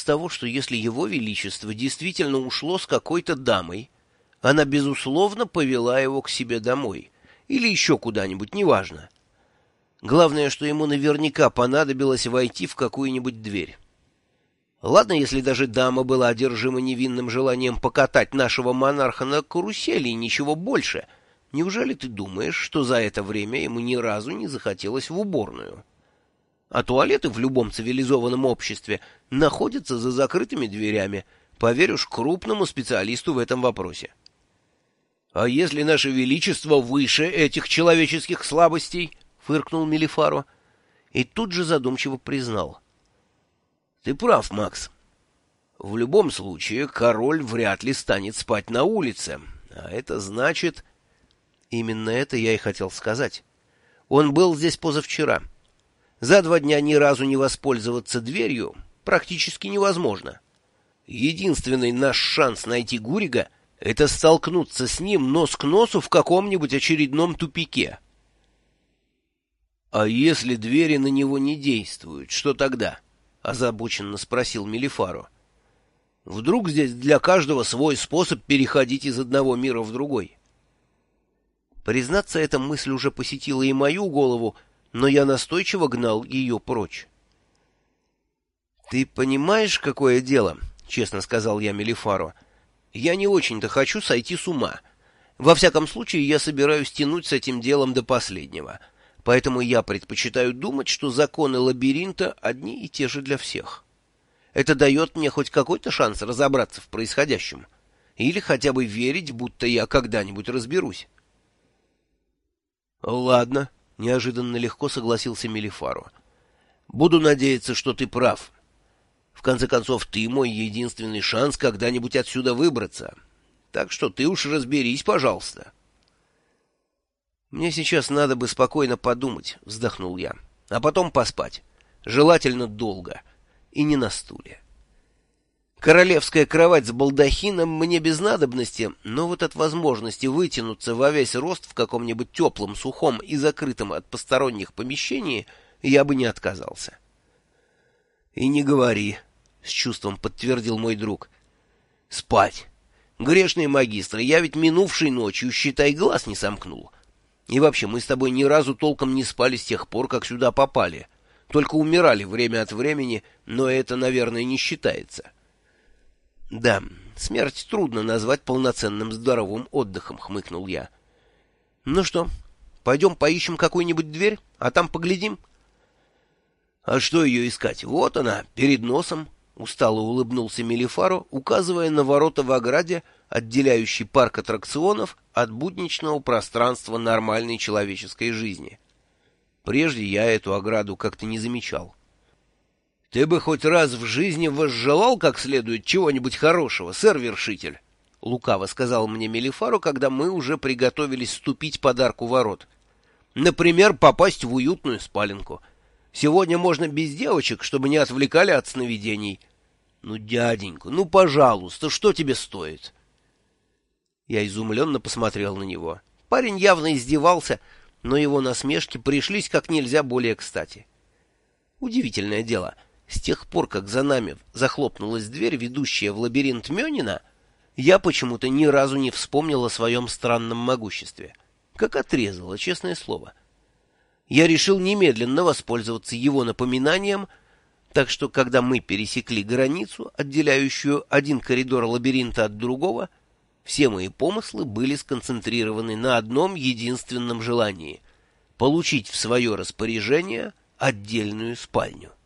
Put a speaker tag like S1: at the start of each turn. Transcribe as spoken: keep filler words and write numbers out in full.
S1: с того, что если его величество действительно ушло с какой-то дамой, она, безусловно, повела его к себе домой или еще куда-нибудь, неважно. Главное, что ему наверняка понадобилось войти в какую-нибудь дверь. Ладно, если даже дама была одержима невинным желанием покатать нашего монарха на карусели и ничего больше. Неужели ты думаешь, что за это время ему ни разу не захотелось в уборную? А туалеты в любом цивилизованном обществе находятся за закрытыми дверями, поверь уж крупному специалисту в этом вопросе. А если наше величество выше этих человеческих слабостей? — фыркнул Мелифаро и тут же задумчиво признал. — Ты прав, Макс. В любом случае король вряд ли станет спать на улице, а это значит... Именно это я и хотел сказать. Он был здесь позавчера. За два дня ни разу не воспользоваться дверью практически невозможно. Единственный наш шанс найти Гурига — это столкнуться с ним нос к носу в каком-нибудь очередном тупике. — А если двери на него не действуют, что тогда? — озабоченно спросил Мелифаро. — Вдруг здесь для каждого свой способ переходить из одного мира в другой? Признаться, эта мысль уже посетила и мою голову, но я настойчиво гнал ее прочь. — Ты понимаешь, какое дело? — честно сказал я Мелифаро. — Я не очень-то хочу сойти с ума. Во всяком случае, я собираюсь тянуть с этим делом до последнего. Поэтому я предпочитаю думать, что законы лабиринта одни и те же для всех. Это дает мне хоть какой-то шанс разобраться в происходящем. Или хотя бы верить, будто я когда-нибудь разберусь. — Ладно, — неожиданно легко согласился Мелифаро. — Буду надеяться, что ты прав. В конце концов, ты мой единственный шанс когда-нибудь отсюда выбраться. Так что ты уж разберись, пожалуйста. — Мне сейчас надо бы спокойно подумать, — вздохнул я, — а потом поспать. Желательно долго. И не на стуле. Королевская кровать с балдахином мне без надобности, но вот от возможности вытянуться во весь рост в каком-нибудь теплом, сухом и закрытом от посторонних помещении я бы не отказался. — И не говори, — с чувством подтвердил мой друг. — Спать. Грешный магистр, я ведь минувшей ночью, считай, глаз не сомкнул. И вообще, мы с тобой ни разу толком не спали с тех пор, как сюда попали. Только умирали время от времени, но это, наверное, не считается. — Да, смерть трудно назвать полноценным здоровым отдыхом, — хмыкнул я. — Ну что, пойдем поищем какую-нибудь дверь, а там поглядим? — А что ее искать? Вот она, перед носом, — устало улыбнулся Мелифаро, указывая на ворота в ограде, отделяющий парк аттракционов от будничного пространства нормальной человеческой жизни. Прежде я эту ограду как-то не замечал. — Ты бы хоть раз в жизни возжелал как следует чего-нибудь хорошего, сэр-вершитель? — лукаво сказал мне Мелифаро, когда мы уже приготовились ступить под арку ворот. — Например, попасть в уютную спаленку. Сегодня можно без девочек, чтобы не отвлекали от сновидений. Ну, дяденька, ну, пожалуйста, что тебе стоит? Я изумленно посмотрел на него. Парень явно издевался, но его насмешки пришлись как нельзя более кстати. Удивительное дело, с тех пор, как за нами захлопнулась дверь, ведущая в лабиринт Мёнина, я почему-то ни разу не вспомнил о своем странном могуществе. Как отрезало, честное слово. Я решил немедленно воспользоваться его напоминанием, так что, когда мы пересекли границу, отделяющую один коридор лабиринта от другого, все мои помыслы были сконцентрированы на одном единственном желании — получить в свое распоряжение отдельную спальню.